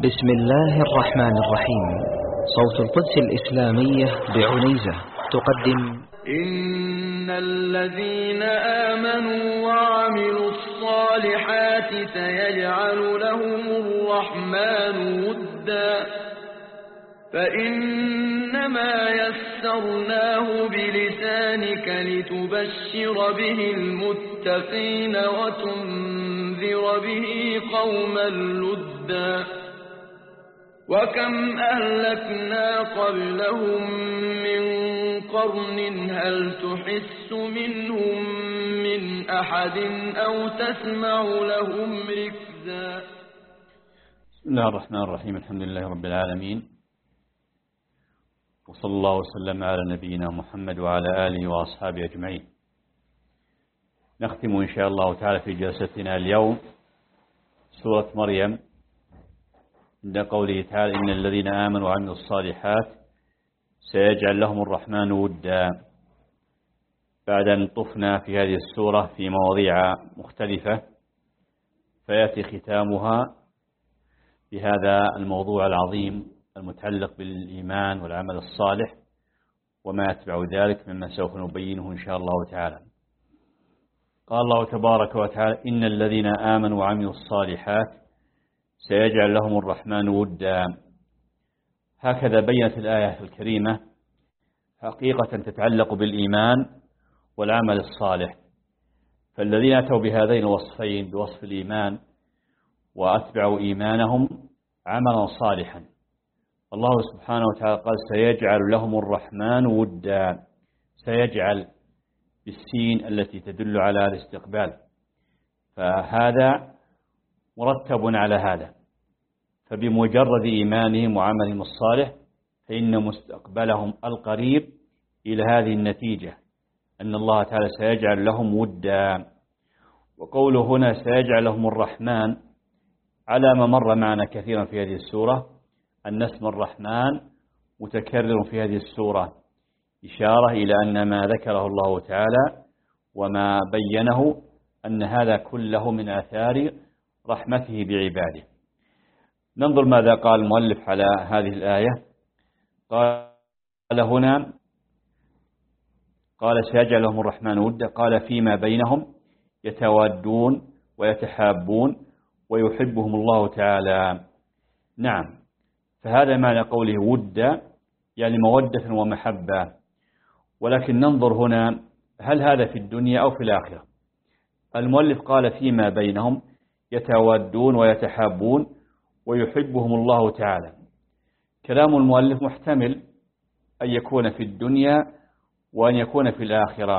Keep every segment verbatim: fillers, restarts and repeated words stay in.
بسم الله الرحمن الرحيم. صوت القدس الإسلامية بعنيزة تقدم إن الذين آمنوا وعملوا الصالحات سيجعل لهم الرحمن ودا فإنما يسرناه بلسانك لتبشر به المتقين وتنذر به قوما لدا وكم أهلكنا قبلهم من قرن هل تحس منهم من أحد أو تسمع لهم ركزا. بسم الله الرحمن الرحيم. الحمد لله رب العالمين، وصلى الله وسلم على نبينا محمد وعلى آله وأصحابه أجمعين. نختم إن شاء الله تعالى في جلستنا اليوم سورة مريم عند قوله تعالى إن الذين آمنوا وعملوا الصالحات سيجعل لهم الرحمن ودا. بعد أن طفنا في هذه السورة في مواضيع مختلفة، فيأتي ختامها بهذا الموضوع العظيم المتعلق بالإيمان والعمل الصالح وما يتبع ذلك مما سوف نبينه إن شاء الله تعالى. قال الله تبارك وتعالى إن الذين آمنوا وعملوا الصالحات سيجعل لهم الرحمن ودا. هكذا بينت الآية الكريمة حقيقة تتعلق بالإيمان والعمل الصالح. فالذين أتوا بهذين الوصفين بوصف الإيمان وأتبعوا إيمانهم عملا صالحا، الله سبحانه وتعالى قال سيجعل لهم الرحمن ودا. سيجعل بالسين التي تدل على الاستقبال، فهذا مرتب على هذا. فبمجرد إيمانهم وعملهم الصالح فإن مستقبلهم القريب إلى هذه النتيجة أن الله تعالى سيجعل لهم ودا. وقوله هنا سيجعل لهم الرحمن على ما مر معنا كثيرا في هذه السورة أن اسم الرحمن متكرر في هذه السورة، إشارة إلى أن ما ذكره الله تعالى وما بينه أن هذا كله من آثار رحمته بعباده. ننظر ماذا قال المؤلف على هذه الآية. قال هنا قال سيجعل لهم الرحمن ودا، قال فيما بينهم يتوادون ويتحابون ويحبهم الله تعالى. نعم، فهذا معنى قوله ودا يعني مودة ومحبة. ولكن ننظر هنا هل هذا في الدنيا أو في الآخرة؟ المؤلف قال فيما بينهم يتوادون ويتحابون ويحبهم الله تعالى. كلام المؤلف محتمل أن يكون في الدنيا وأن يكون في الآخرة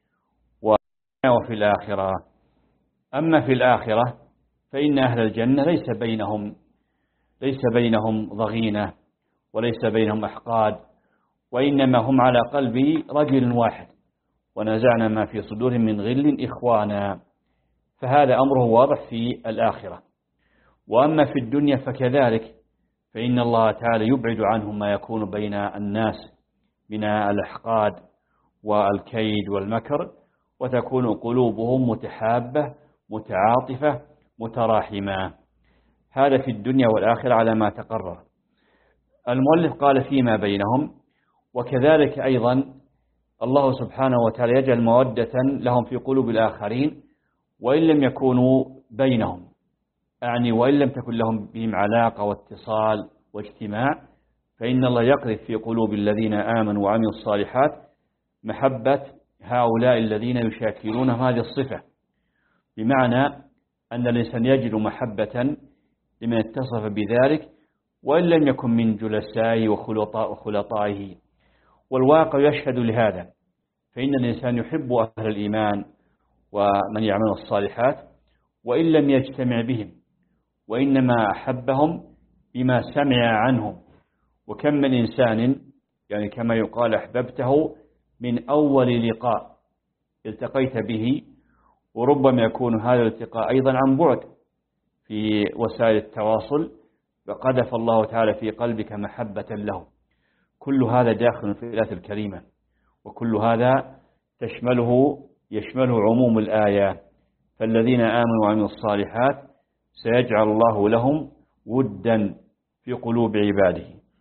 وفي الآخرة. أما في الآخرة فإن أهل الجنة ليس بينهم ليس بينهم ضغينة وليس بينهم أحقاد، وإنما هم على قلب رجل واحد ونزعنا ما في صدورهم من غل إخوانا. فهذا أمره واضح في الآخرة. وأما في الدنيا فكذلك، فإن الله تعالى يبعد عنهم ما يكون بين الناس من الأحقاد والكيد والمكر، وتكون قلوبهم متحابة متعاطفة متراحمة. هذا في الدنيا والآخرة على ما تقرر. المؤلف قال فيما بينهم، وكذلك أيضا الله سبحانه وتعالى يجعل مودة لهم في قلوب الآخرين وإن لم يكونوا بينهم، يعني وإن لم تكن لهم بهم علاقة واتصال واجتماع، فإن الله يقذف في قلوب الذين آمنوا وعملوا الصالحات محبة هؤلاء الذين يشاكلون هذه الصفة، بمعنى أن الإنسان يجد محبة لمن اتصف بذلك وإن لم يكن من جلسائه وخلطائه. والواقع يشهد لهذا، فإن الإنسان يحب أهل الإيمان ومن يعمل الصالحات وإن لم يجتمع بهم، وإنما أحبهم بما سمع عنهم. وكم من إنسان يعني كما يقال أحببته من أول لقاء التقيت به، وربما يكون هذا الالتقاء أيضا عن بعد في وسائل التواصل، فقذف الله تعالى في قلبك محبة له. كل هذا داخل في الآية الكريمة، وكل هذا تشمله يشمله عموم الآية. فالذين آمنوا وعملوا الصالحات سيجعل الله لهم ودا في قلوب عباده.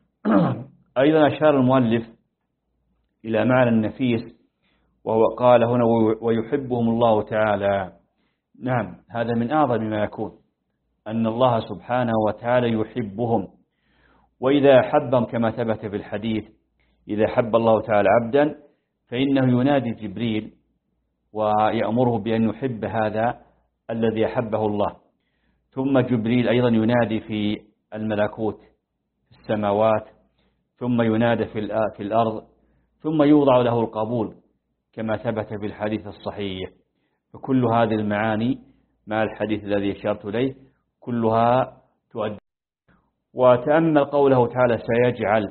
أيضا أشار المؤلف إلى معنى النفيس، وهو قال هنا ويحبهم الله تعالى. نعم، هذا من أعظم ما يكون، أن الله سبحانه وتعالى يحبهم. وإذا أحبهم كما ثبت في الحديث، إذا حب الله تعالى عبدا فإنه ينادي جبريل ويأمره بأن يحب هذا الذي أحبه الله. ثم جبريل أيضا ينادي في الملكوت في السماوات، ثم ينادي في الأرض، ثم يوضع له القبول كما ثبت في الحديث الصحيح. فكل هذه المعاني مع الحديث الذي أشرت إليه كلها تؤدي. وتأمل قوله تعالى سيجعل،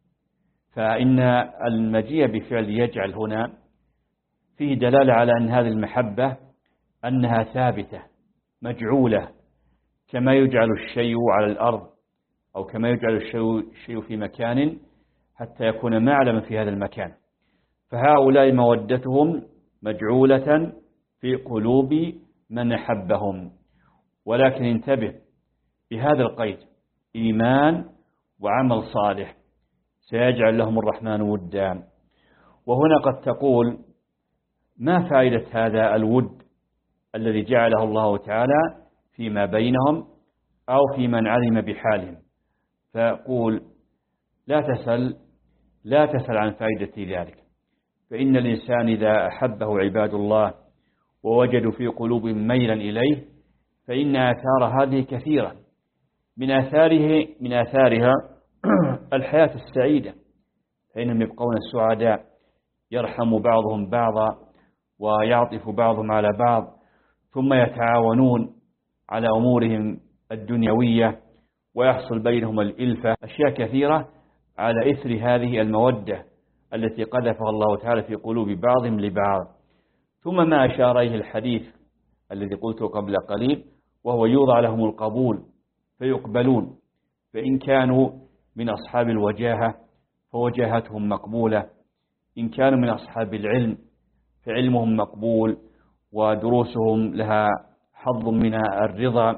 فإن المجيء بفعل يجعل هنا فيه دلالة على أن هذه المحبة أنها ثابتة مجعولة، كما يجعل الشيء على الأرض أو كما يجعل الشيء في مكان حتى يكون معلما في هذا المكان. فهؤلاء مودتهم مجعولة في قلوب من أحبهم. ولكن انتبه بهذا القيد: إيمان وعمل صالح، سيجعل لهم الرحمن ودا. وهنا قد تقول ما فائدة هذا الود الذي جعله الله تعالى فيما بينهم أو في من علم بحالهم؟ فأقول لا تسل لا تسل عن فائدة ذلك، فإن الإنسان إذا أحبه عباد الله ووجدوا في قلوبهم ميلا إليه فإن آثار هذه كثيرة. من آثاره من آثارها الحياة السعيدة، فإنهم يبقون السعداء، يرحم بعضهم بعضا ويعطف بعضهم على بعض، ثم يتعاونون على أمورهم الدنيوية ويحصل بينهم الإلفة. أشياء كثيرة على إثر هذه المودة التي قذفها الله تعالى في قلوب بعضهم لبعض. ثم ما أشار إليه الحديث الذي قلته قبل قليل، وهو يوضع لهم القبول فيقبلون، فإن كانوا من أصحاب الوجاهة فوجاهتهم مقبولة، إن كانوا من أصحاب العلم فعلمهم مقبول ودروسهم لها حظ من الرضا،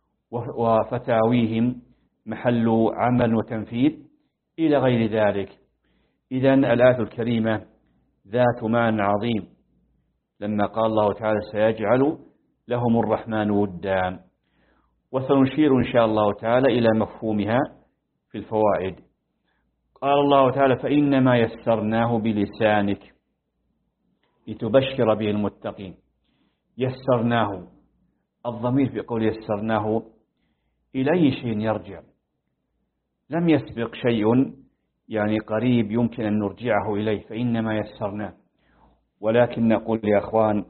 وفتاويهم محل عمل وتنفيذ إلى غير ذلك. إذن الآية الكريمة ذات معنى عظيم لما قال الله تعالى سيجعل لهم الرحمن ودا. وسنشير إن شاء الله تعالى إلى مفهومها في الفوائد. قال الله تعالى فإنما يسرناه بلسانك لتبشر به المتقين. يسرناه، الضمير في قول يسرناه إلى أي شيء يرجع؟ لم يسبق شيء يعني قريب يمكن أن نرجعه إليه، فإنما يسرناه. ولكن نقول يا أخوان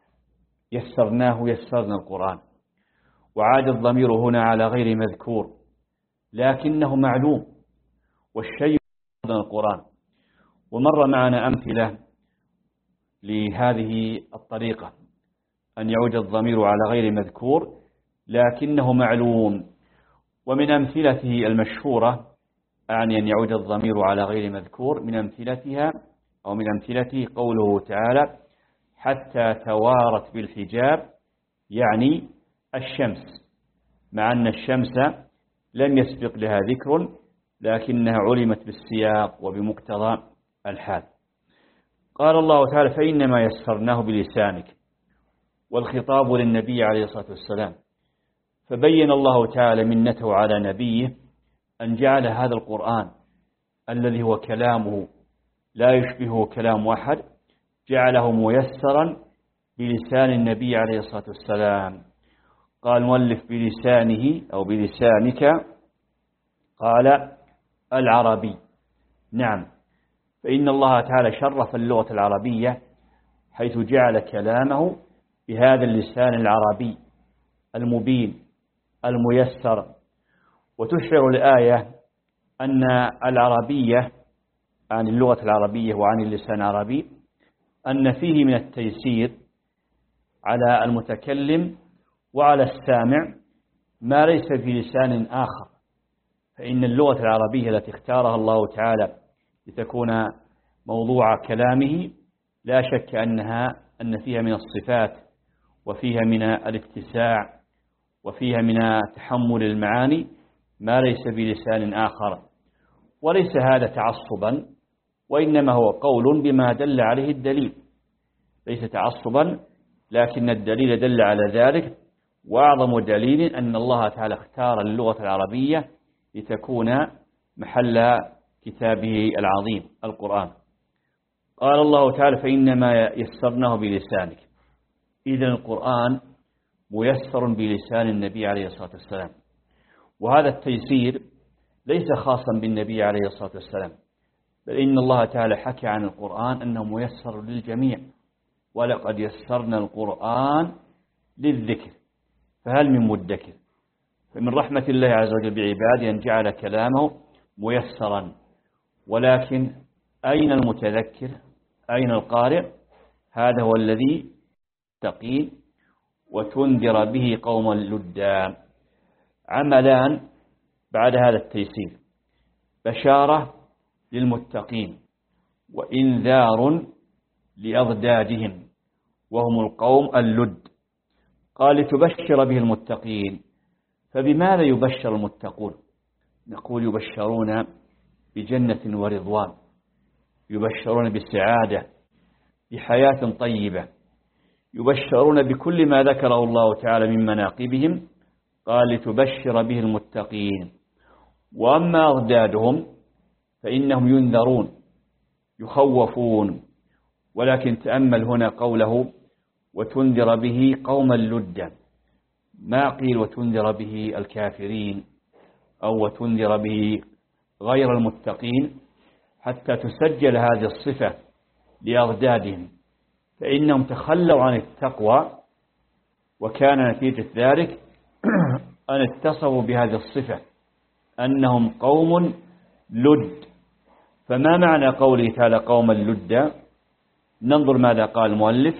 يسرناه يسرنا القرآن، وعاد الضمير هنا على غير مذكور لكنه معلوم، والشيء يسرنا القرآن. ومر معنا أمثلة لهذه الطريقة، أن يعود الضمير على غير مذكور لكنه معلوم. ومن أمثلته المشهورة أعني أن يعود الضمير على غير مذكور، من أمثلتها أو من أمثلته قوله تعالى حتى توارت بالحجاب، يعني الشمس، مع أن الشمس لم يسبق لها ذكر لكنها علمت بالسياق وبمقتضى الحال. قال الله تعالى فإنما يسرناه بلسانك، والخطاب للنبي عليه الصلاة والسلام. فبين الله تعالى منته على نبيه أن جعل هذا القرآن الذي هو كلامه لا يشبهه كلام أحد، جعله ميسرا بلسان النبي عليه الصلاة والسلام. قال المؤلف بلسانه أو بلسانك، قال العربي. نعم، فإن الله تعالى شرف اللغة العربية حيث جعل كلامه بهذا اللسان العربي المبين الميسر. وتشعر الآية أن العربية عن اللغة العربية وعن اللسان العربي أن فيه من التيسير على المتكلم وعلى السامع ما ليس في لسان آخر. فإن اللغة العربية التي اختارها الله تعالى لتكون موضوع كلامه لا شك أنها أن فيها من الصفات وفيها من الاتساع وفيها من تحمل المعاني ما ليس بلسان آخر، وليس هذا تعصبا، وإنما هو قول بما دل عليه الدليل، ليس تعصبا لكن الدليل دل على ذلك. وأعظم دليل أن الله تعالى اختار اللغة العربية لتكون محل كتابه العظيم القرآن. قال الله تعالى فإنما يسرناه بلسانك، إذن القرآن ميسر بلسان النبي عليه الصلاة والسلام. وهذا التيسير ليس خاصا بالنبي عليه الصلاة والسلام، بل إن الله تعالى حكى عن القرآن أنه ميسر للجميع، ولقد يسرنا القرآن للذكر فهل من مدكر. فمن رحمة الله عز وجل بعباده أن جعل كلامه ميسرا، ولكن أين المتذكر؟ أين القارئ؟ هذا هو الذي تقيل وتنذر به قوم لدا. عملان بعد هذا التيسير: بشارة للمتقين وإنذار لأضدادهم وهم القوم اللد. قال لتبشر به المتقين، فبماذا يبشر المتقون؟ نقول يبشرون بجنة ورضوان، يبشرون بالسعادة، بحياة طيبة، يبشرون بكل ما ذكره الله تعالى من مناقبهم. قال لتبشر به المتقين. وأما أضدادهم فإنهم ينذرون يخوفون، ولكن تأمل هنا قوله وتنذر به قوما لدا، ما قيل وتنذر به الكافرين أو وتنذر به غير المتقين حتى تسجل هذه الصفة لأضدادهم، فإنهم تخلوا عن التقوى، وكان نتيجة ذلك أن اتصفوا بهذه الصفة أنهم قوم لد. فما معنى قوله تعالى قوما لدا؟ ننظر ماذا قال المؤلف.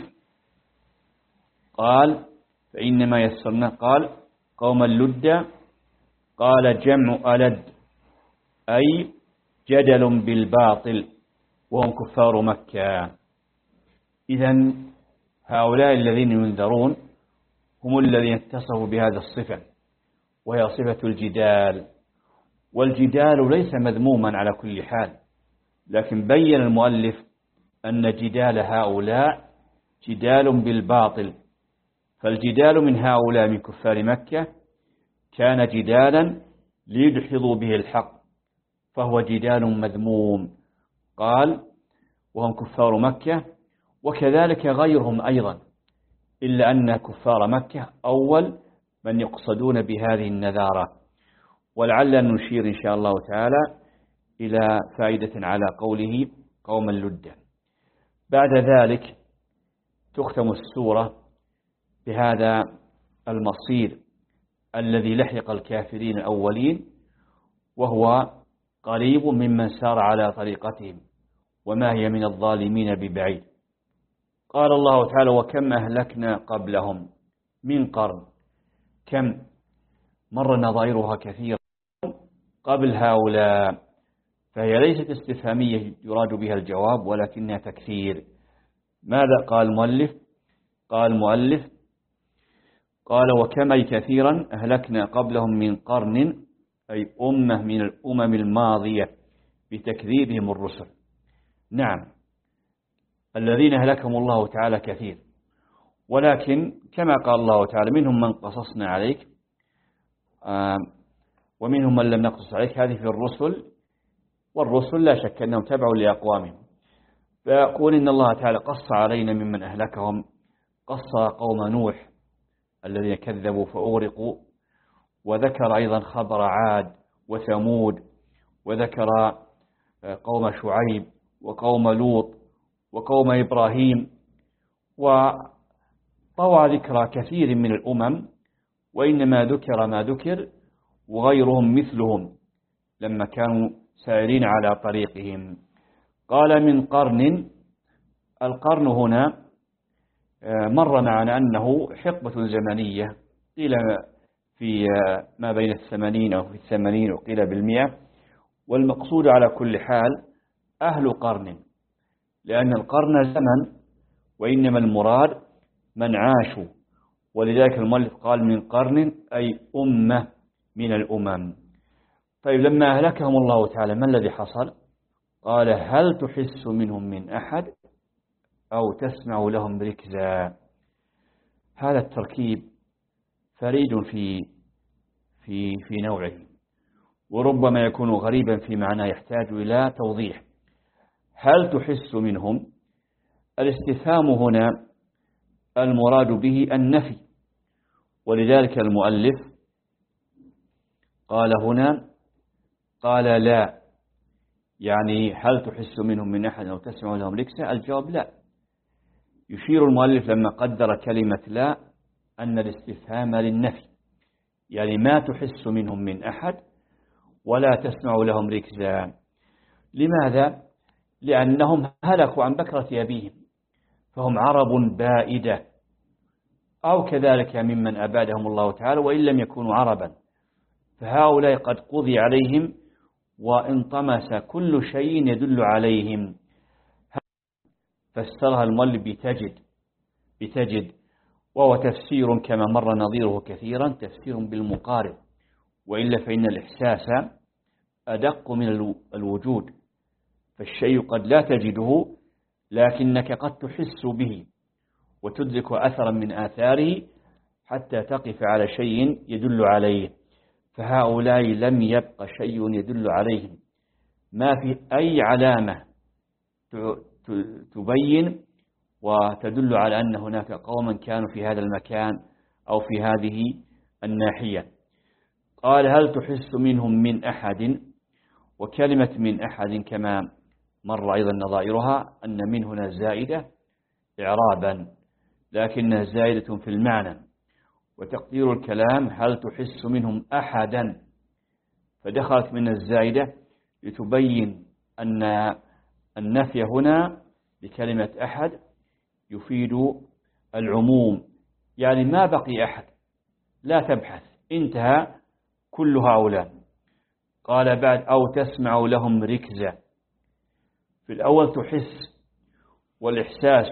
قال فإنما يسرنا، قال قوما لدا، قال جمع ألد أي جدل بالباطل وهم كفار مكة. إذن هؤلاء الذين ينذرون هم الذين اتصفوا بهذه الصفة، وهي صفة الجدال. والجدال ليس مذموما على كل حال، لكن بين المؤلف أن جدال هؤلاء جدال بالباطل. فالجدال من هؤلاء من كفار مكة كان جدالا ليدحضوا به الحق، فهو جدال مذموم. قال وهم كفار مكة، وكذلك غيرهم أيضا، إلا أن كفار مكة أول من يقصدون بهذه النذارة. ولعل نشير إن شاء الله تعالى إلى فائدة على قوله قوما لدا. بعد ذلك تختم السورة بهذا المصير الذي لحق الكافرين الأولين، وهو قريب ممن سار على طريقتهم، وما هي من الظالمين ببعيد. قال الله تعالى وكم أهلكنا قبلهم من قرن. كم مر نظائرها كثيرا قبل هؤلاء، فهي ليست استفهامية يراد بها الجواب، ولكنها تكثير. ماذا قال المؤلف؟ قال المؤلف قال وكم أي كثيرا أهلكنا قبلهم من قرن، أي أمة من الأمم الماضية بتكذيبهم الرسل. نعم، الذين أهلكهم الله تعالى كثير، ولكن كما قال الله تعالى منهم من قصصنا عليك ومنهم من لم نقصص عليك. هذه في الرسل، والرسل لا شك أنهم تبعوا لأقوامهم. فيقول إن الله تعالى قص علينا ممن أهلكهم، قص قوم نوح الذين كذبوا فأغرقوا، وذكر أيضا خبر عاد وثمود، وذكر قوم شعيب وقوم لوط وقوم إبراهيم، وطوى ذكر كثير من الأمم، وإنما ذكر ما ذكر وغيرهم مثلهم لما كانوا سائرين على طريقهم. قال من قرن. القرن هنا مر معنا أنه حقبة زمنية، قيل في ما بين الثمانين أو في الثمانين، وقيل بالمئة. والمقصود على كل حال أهل قرن، لأن القرن زمن، وإنما المراد من عاشوا. ولذلك المؤلف قال من قرن أي أمة من الأمم. طيب لما أهلكهم الله تعالى ما الذي حصل؟ قال هل تحس منهم من أحد أو تسمع لهم ركزا. هذا التركيب فريد في في في نوعه، وربما يكون غريبا في معناه يحتاج إلى توضيح. هل تحس منهم؟ الاستفهام هنا المراد به النفي، ولذلك المؤلف قال هنا قال لا، يعني هل تحس منهم من أحد أو تسمع لهم ركزا؟ الجواب لا. يشير المؤلف لما قدر كلمة لا أن الاستفهام للنفي، يعني ما تحس منهم من أحد ولا تسمع لهم ركزا. لماذا؟ لأنهم هلكوا عن بكرة أبيهم، فهم عرب بائدة، أو كذلك ممن أبادهم الله تعالى وإن لم يكونوا عربا، فهؤلاء قد قضي عليهم وانطمس كل شيء يدل عليهم. فسرها المؤلف بتجد بتجد وهو تفسير كما مر نظيره كثيرا، تفسير بالمقارب، وإلا فإن الإحساس أدق من الوجود، فالشيء قد لا تجده لكنك قد تحس به وتدرك أثرا من آثاره حتى تقف على شيء يدل عليه. فهؤلاء لم يبق شيء يدل عليهم، ما في أي علامة تبين وتدل على أن هناك قوما كانوا في هذا المكان أو في هذه الناحية. قال هل تحس منهم من أحد؟ وكلمة من أحد كما مر أيضا نظائرها أن من هنا زائدة إعرابا، لكنها زائدة في المعنى، وتقدير الكلام هل تحس منهم أحدا، فدخلت من الزائدة لتبين أن النفي هنا بكلمة أحد يفيد العموم، يعني ما بقي أحد، لا تبحث، انتهى كل هؤلاء. قال بعد أو تسمع لهم ركزا. في الأول تحس، والإحساس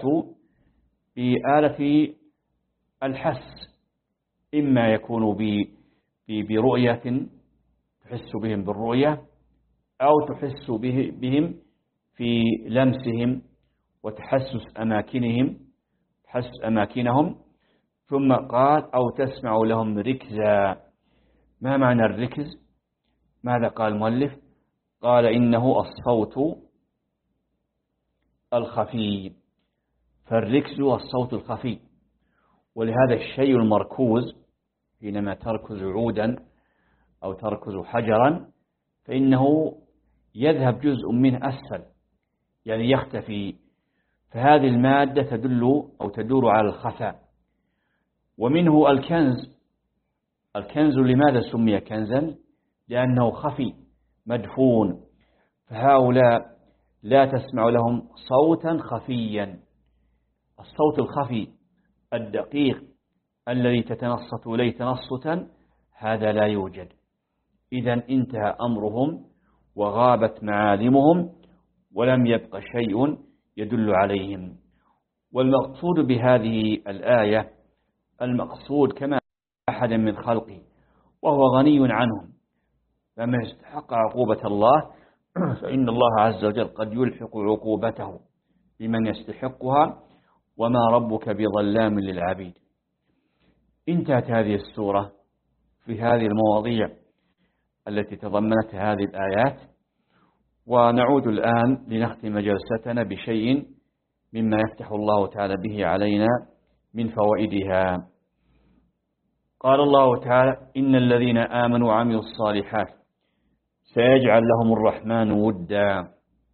بآلة الحس، إما يكون برؤية تحس بهم بالرؤية، أو تحس بهم في لمسهم وتحسس أماكنهم تحسس أماكنهم. ثم قال أو تسمع لهم ركزا. ما معنى الركز؟ ماذا قال المؤلف؟ قال إنه الصوت الخفي، فالركز هو الصوت الخفي، ولهذا الشيء المركوز حينما تركز عودا أو تركز حجرا فإنه يذهب جزء منه أسفل، يعني يختفي، فهذه المادة تدل أو تدور على الخفاء. ومنه الكنز. الكنز لماذا سمي كنزا؟ لأنه خفي مدفون، فهؤلاء لا تسمع لهم صوتا خفيا. الصوت الخفي الدقيق الذي تتنصت إليه تنصتا هذا لا يوجد. إذن انتهى أمرهم وغابت معالمهم ولم يبق شيء يدل عليهم. والمقصود بهذه الآية المقصود كما أحد من خلقه وهو غني عنهم، فمن استحق عقوبة الله فإن الله عز وجل قد يلحق عقوبته بمن يستحقها، وما ربك بظلام للعبيد. انتهت هذه السورة في هذه المواضيع التي تضمنت هذه الآيات، ونعود الآن لنختم جلستنا بشيء مما يفتح الله تعالى به علينا من فوائدها. قال الله تعالى إن الذين آمنوا وعملوا الصالحات سيجعل لهم الرحمن ودا.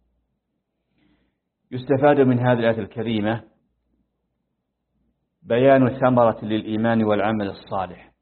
يستفاد من هذه الآية الكريمة بيان ثمرة للإيمان والعمل الصالح،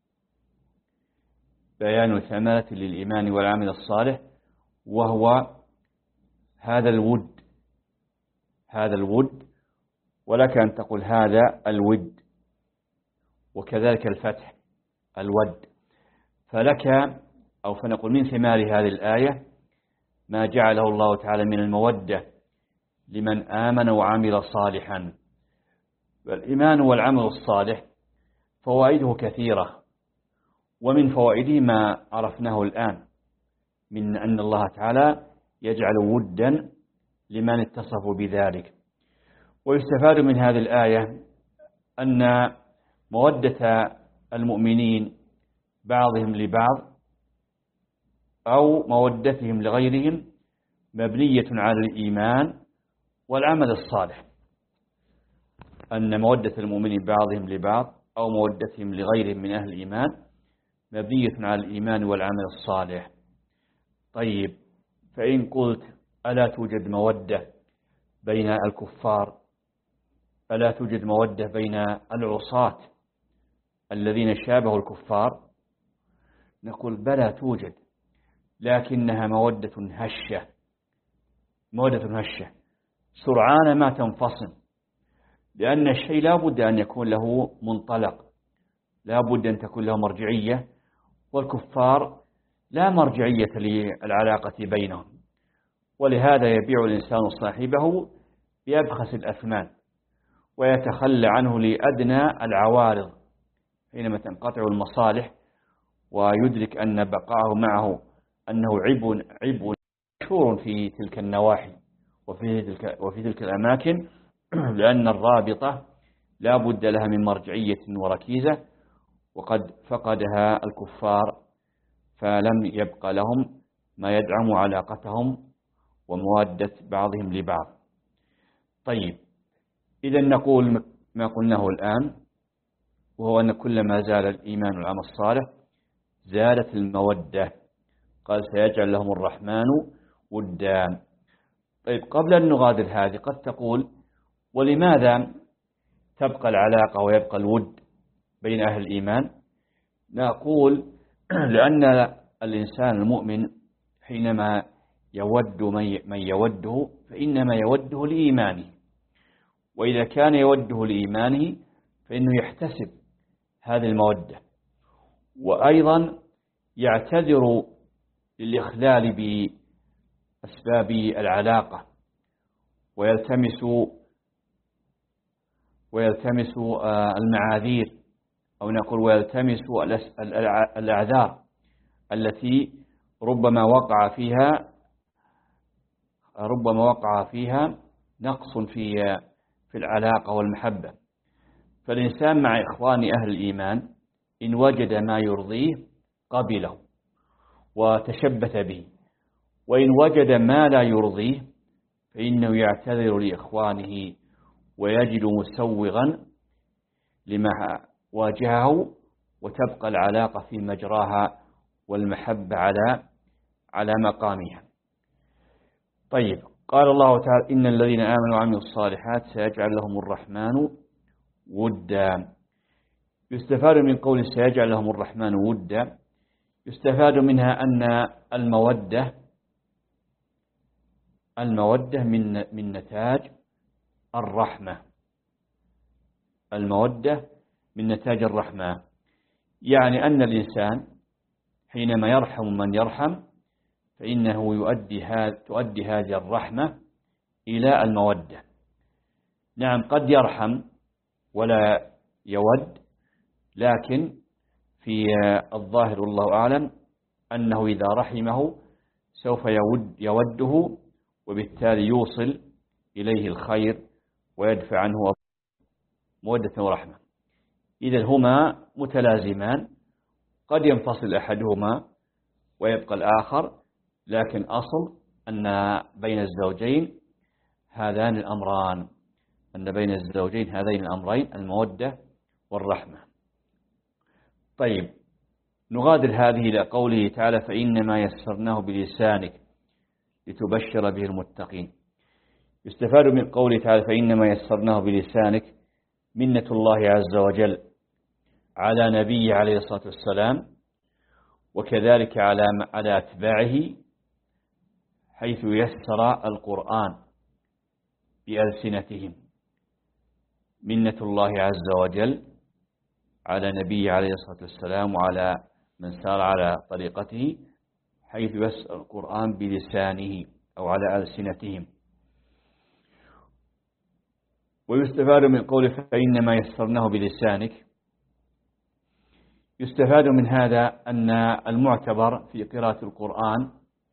بيان ثمرة للإيمان والعمل الصالح، وهو هذا الود، هذا الود، ولك أن تقول هذا الود، وكذلك الفتح الود. فلك أو فنقول من ثمار هذه الآية ما جعله الله تعالى من المودة لمن آمن وعمل صالحا. والإيمان والعمل الصالح فوائده كثيرة، ومن فوائده ما عرفناه الآن، من أن الله تعالى يجعل ودا لمن اتصفوا بذلك. ويستفاد من هذه الآية أن مودة المؤمنين بعضهم لبعض أو مودتهم لغيرهم مبنية على الإيمان والعمل الصالح. أن مودة المؤمنين بعضهم لبعض أو مودتهم لغيرهم من أهل الإيمان مبنية على الإيمان والعمل الصالح. طيب، فإن قلت ألا توجد مودة بين الكفار، ألا توجد مودة بين العصاة الذين شابهوا الكفار؟ نقول بلى توجد، لكنها مودة هشة، مودة هشة سرعان ما تنفصل، لأن الشيء لا بد أن يكون له منطلق، لا بد أن تكون له مرجعية، والكفار لا مرجعية للعلاقة بينهم، ولهذا يبيع الإنسان صاحبه بأبخس الأثمان ويتخلى عنه لأدنى العوارض حينما تنقطع المصالح، ويدرك أن بقاءه معه أنه عبء عبء مشهور في تلك النواحي وفي تلك, وفي تلك الأماكن، لأن الرابطة لا بد لها من مرجعية وركيزة، وقد فقدها الكفار فلم يبقى لهم ما يدعم علاقتهم وموادة بعضهم لبعض. طيب، إذا نقول ما قلناه الآن، وهو أن كلما زال الإيمان والعمل الصالح زالت المودة. قال سيجعل لهم الرحمن ودا. طيب، قبل أن نغادر هذه قد تقول ولماذا تبقى العلاقة ويبقى الود بين أهل الإيمان؟ نقول لأن الإنسان المؤمن حينما يود من يوده فإنما يوده لإيمانه، وإذا كان يوده لإيمانه فإنه يحتسب هذه المودة، وأيضا يعتذر للإخلال بأسباب العلاقة ويلتمس ويلتمس المعاذير، أو نقول ويلتمس الأعذار التي ربما وقع فيها ربما وقع فيها نقص في في العلاقة والمحبة. فالإنسان مع إخوان أهل الإيمان إن وجد ما يرضيه قبله وتشبث به، وإن وجد ما لا يرضيه فإنه يعتذر لإخوانه ويجد مسوغا لما واجهه، وتبقى العلاقة في مجراها والمحبة على على مقامها. طيب، قال الله تعالى إن الذين آمنوا وعملوا الصالحات سيجعل لهم الرحمن ودا. يستفاد من قول سيجعل لهم الرحمن ودا، يستفاد منها أن المودة المودة من من نتاج الرحمة، المودة من نتاج الرحمة، يعني أن الإنسان حينما يرحم من يرحم فإنه يؤدي هذا تؤدي هذه الرحمة إلى المودة. نعم، قد يرحم ولا يود، لكن في الظاهر والله أعلم أنه إذا رحمه سوف يود يوده، وبالتالي يوصل إليه الخير ويدفع عنه مودة ورحمة. إذا هما متلازمان، قد ينفصل أحدهما ويبقى الآخر، لكن أصل أن بين الزوجين هذان الأمران أن بين الزوجين هذين الأمرين المودة والرحمة. طيب، نغادر هذه إلى قوله تعالى فإنما يسرناه بلسانك لتبشر به المتقين. يستفاد من قوله تعالى فإنما يسرناه بلسانك منة الله عز وجل على نبيه عليه الصلاة والسلام، وكذلك على على أتباعه، حيث يسر القرآن بألسنتهم. منة الله عز وجل على نبيه عليه الصلاة والسلام وعلى من سار على طريقته، حيث يسر القرآن بلسانه أو على ألسنتهم. ويستفاد من قوله فإنما يسرناه بلسانك، يستفاد من هذا أن المعتبر في قراءة القرآن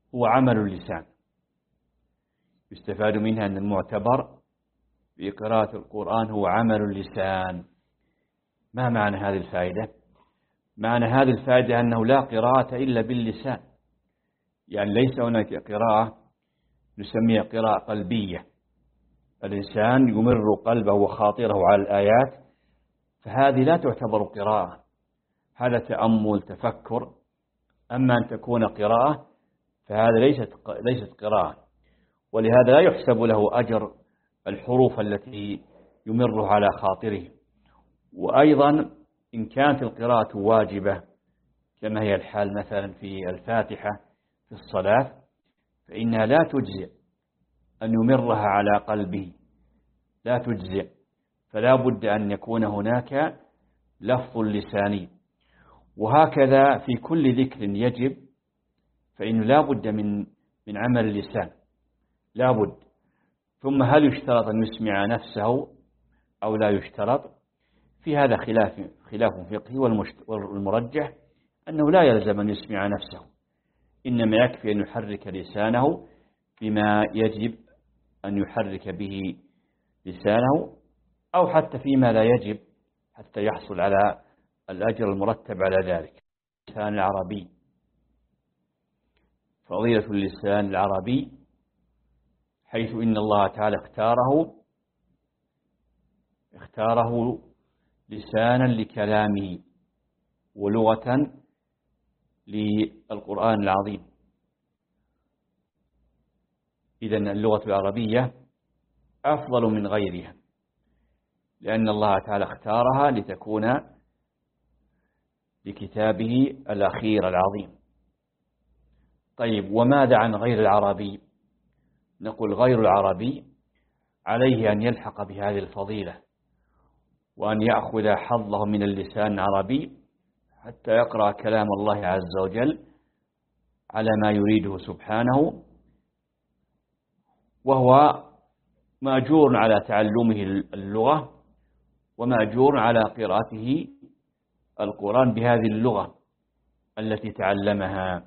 هو عمل اللسان. يستفاد منها أن المعتبر في قراءة القرآن هو عمل اللسان. ما معنى هذه الفائدة؟ معنى هذه الفائدة أنه لا قراءة إلا باللسان، يعني ليس هناك قراءة نسميها قراءة قلبية، الإنسان يمر قلبه وخاطره على الآيات، فهذه لا تعتبر قراءة، هذا تأمل تفكر. أما أن تكون قراءة فهذا ليست ليست قراءة، ولهذا لا يحسب له أجر الحروف التي يمر على خاطره. وأيضا إن كانت القراءة واجبة كما هي الحال مثلا في الفاتحة في الصلاة، فإنها لا تجزئ أن يمرها على قلبه، لا تجزئ، فلا بد أن يكون هناك لفظ لساني. وهكذا في كل ذكر يجب فإنه لا بد من من عمل اللسان، لا بد. ثم هل يشترط أن يسمع نفسه أو لا يشترط؟ في هذا خلاف خلاف فقهي، والمرجح أنه لا يلزم أن يسمع نفسه، إنما يكفي أن يحرك لسانه بما يجب أن يحرك به لسانه، أو حتى فيما لا يجب حتى يحصل على الأجر المرتب على ذلك. اللسان العربي، فضيلة اللسان العربي، حيث إن الله تعالى اختاره اختاره لسانا لكلامه ولغة للقرآن العظيم. إذن اللغة العربية أفضل من غيرها، لأن الله تعالى اختارها لتكون لكتابه الأخير العظيم. طيب، وماذا عن غير العربي؟ نقول غير العربي عليه أن يلحق بهذه الفضيلة، وأن يأخذ حظه من اللسان العربي حتى يقرأ كلام الله عز وجل على ما يريده سبحانه، وهو مأجور على تعلمه اللغة ومأجور على قراءته القرآن بهذه اللغة التي تعلمها.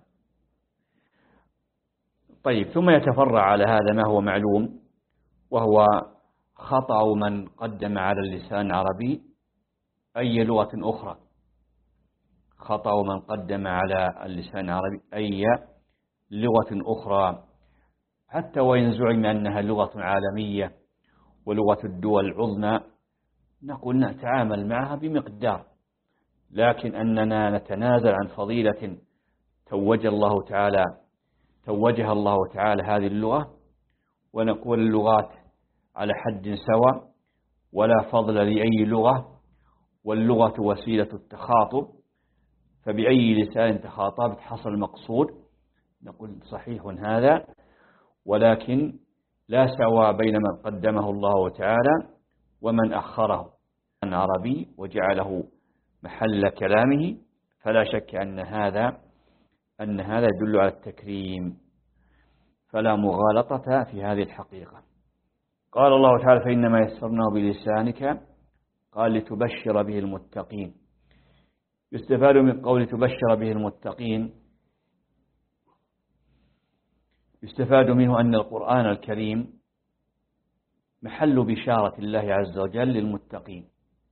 طيب، ثم يتفرع على هذا ما هو معلوم، وهو خطأ من قدم على اللسان العربي أي لغة أخرى. خطأ من قدم على اللسان العربي أي لغة أخرى، حتى وإن زعم أنها لغة عالمية ولغة الدول العظمى، نقول نتعامل معها بمقدار، لكن أننا نتنازل عن فضيلة توج الله تعالى توجها الله تعالى هذه اللغة، ونقول اللغات على حد سواء ولا فضل لأي لغة، واللغة وسيلة التخاطب، فبأي لسان تخاطبت حصل المقصود. نقول صحيح هذا، ولكن لا سواء بين من قدمه الله تعالى ومن أخره عن عربي وجعله محل كلامه، فلا شك أن هذا أن هذا يدل على التكريم، فلا مغالطة في هذه الحقيقة. قال الله تعالى: فإنما يسرناه بلسانك، قال لتبشر به المتقين. يستفاد من قول تبشر به المتقين، يستفاد منه أن القرآن الكريم محل بشارة الله عز وجل للمتقين،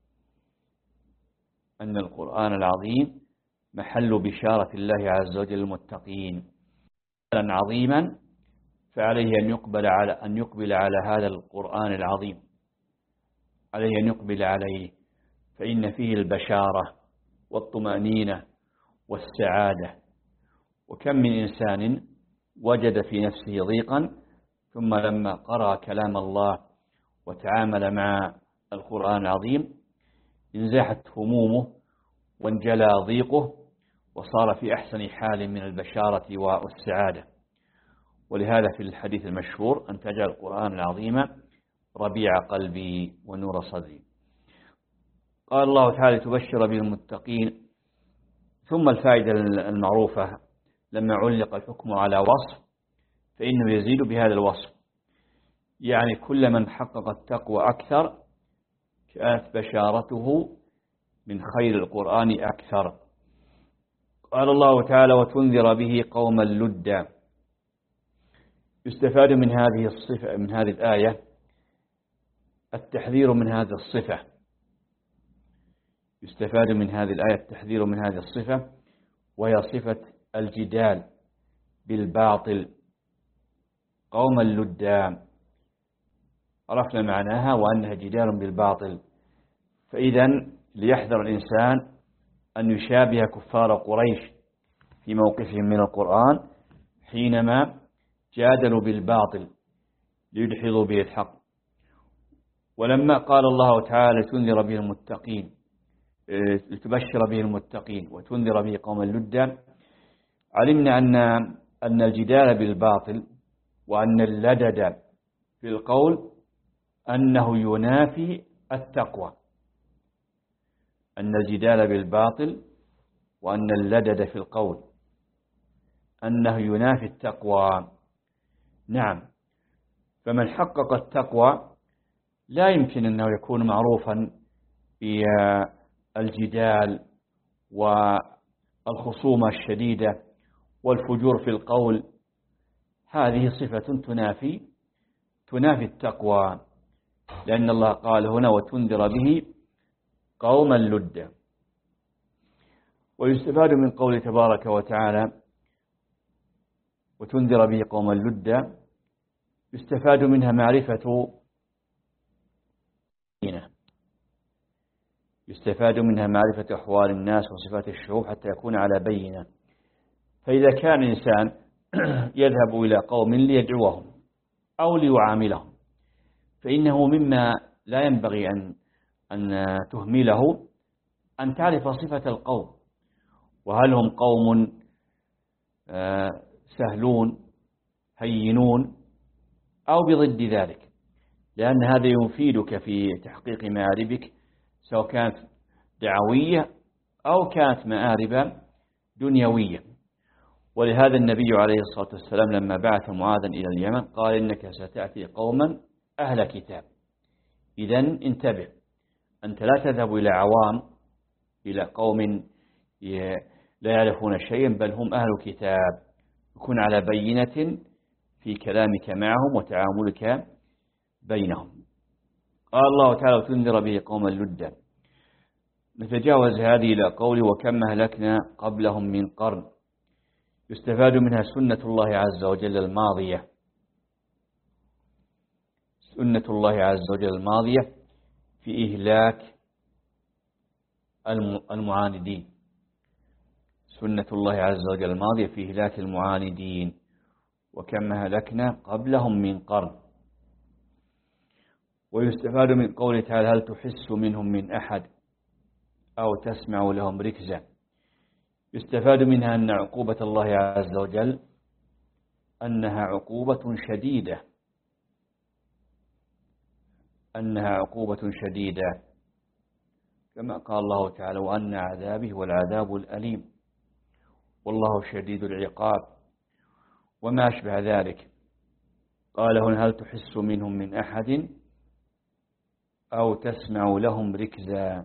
أن القرآن العظيم محل بشارة الله عز وجل للمتقين. عظيما فعليه أن يقبل على أن يقبل على هذا القرآن العظيم، عليه أن يقبل عليه، فإن فيه البشارة والطمأنينة والسعادة. وكم من إنسان وجد في نفسه ضيقا، ثم لما قرأ كلام الله وتعامل مع القرآن العظيم انزاحت همومه وانجلى ضيقه، وصار في أحسن حال من البشارة والسعادة. ولهذا في الحديث المشهور: أن تجعل القرآن العظيم ربيع قلبي ونور صدري. قال الله تعالى: تبشر به المتقين. ثم الفائدة المعروفة: لما علق الحكم على وصف فإنه يزيد بهذا الوصف، يعني كل من حقق التقوى أكثر كانت بشارته من خير القرآن أكثر. قال الله تعالى: وتنذر به قوما لدا. يستفاد من هذه الصفة من هذه الآية التحذير من هذه الصفة يستفاد من هذه الآية التحذير من هذه الصفة وهي صفة الجدال بالباطل قوما لدا. عرفنا معناها وأنها جدال بالباطل. فإذا ليحذر الإنسان أن يشابه كفار قريش في موقفهم من القرآن حينما جادلوا بالباطل ليدحضوا به الحق. ولما قال الله تعالى تنذر به المتقين لتبشر به المتقين وتنذر به قوما لدا، علمنا أن أن الجدال بالباطل وأن اللدد في القول أنه ينافي التقوى. أن الجدال بالباطل وأن اللدد في القول أنه ينافي التقوى. نعم، فمن حقق التقوى لا يمكن أنه يكون معروفا بالجدال والخصومة الشديدة والفجور في القول. هذه صفة تنافي تنافي التقوى، لأن الله قال هنا وتنذر به قوما لدا. ويستفاد من قوله تبارك وتعالى وتنذر به قوما لدا، يستفاد منها معرفة يستفاد منها معرفة أحوال الناس وصفات الشعوب حتى يكون على بينة. فإذا كان الإنسان يذهب إلى قوم ليدعوهم أو ليعاملهم فإنه مما لا ينبغي أن أن تهمله أن تعرف صفة القوم، وهل هم قوم سهلون هينون أو بضد ذلك، لأن هذا يفيدك في تحقيق مآربك سواء كانت دعوية أو كانت مآرب دنيوية. ولهذا النبي عليه الصلاة والسلام لما بعث معاذا إلى اليمن قال إنك ستأتي قوما أهل كتاب، إذن انتبه، أنت لا تذهب إلى عوام إلى قوم لا يعرفون شيئا، بل هم أهل كتاب، يكون على بينة في كلامك معهم وتعاملك بينهم. قال الله تعالى تنذر به قوما لدا. نتجاوز هذه إلى قوله وكم أهلكنا قبلهم من قرن. يستفاد منها سنة الله عز وجل الماضية سنة الله عز وجل الماضية في إهلاك المعاندين سنة الله عز وجل الماضية في إهلاك المعاندين. وكم أهلكنا قبلهم من قرن. ويستفاد من قوله تعالى هل تحس منهم من أحد أو تسمع لهم ركزا. يستفاد منها أن عقوبة الله عز وجل أنها عقوبة شديدة أنها عقوبة شديدة كما قال الله تعالى وأن عذابه هو العذاب الأليم والله شديد العقاب وما أشبه ذلك. قال هنا هل تحس منهم من أحد أو تسمع لهم ركزا.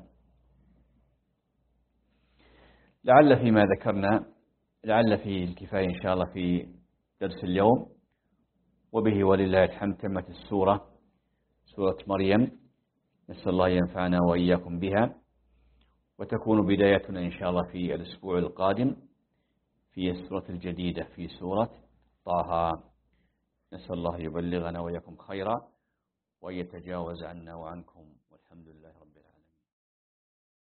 لعل فيما ذكرنا لعل في الكفاية إن شاء الله في درس اليوم، وبه ولله الحمد تمت السورة سورة مريم. نسأل الله ينفعنا وإياكم بها، وتكون بدايتنا إن شاء الله في الأسبوع القادم في السورة الجديدة في سورة طه. نسأل الله يبلغنا وإياكم خيرا ويتجاوز عنا وعنكم.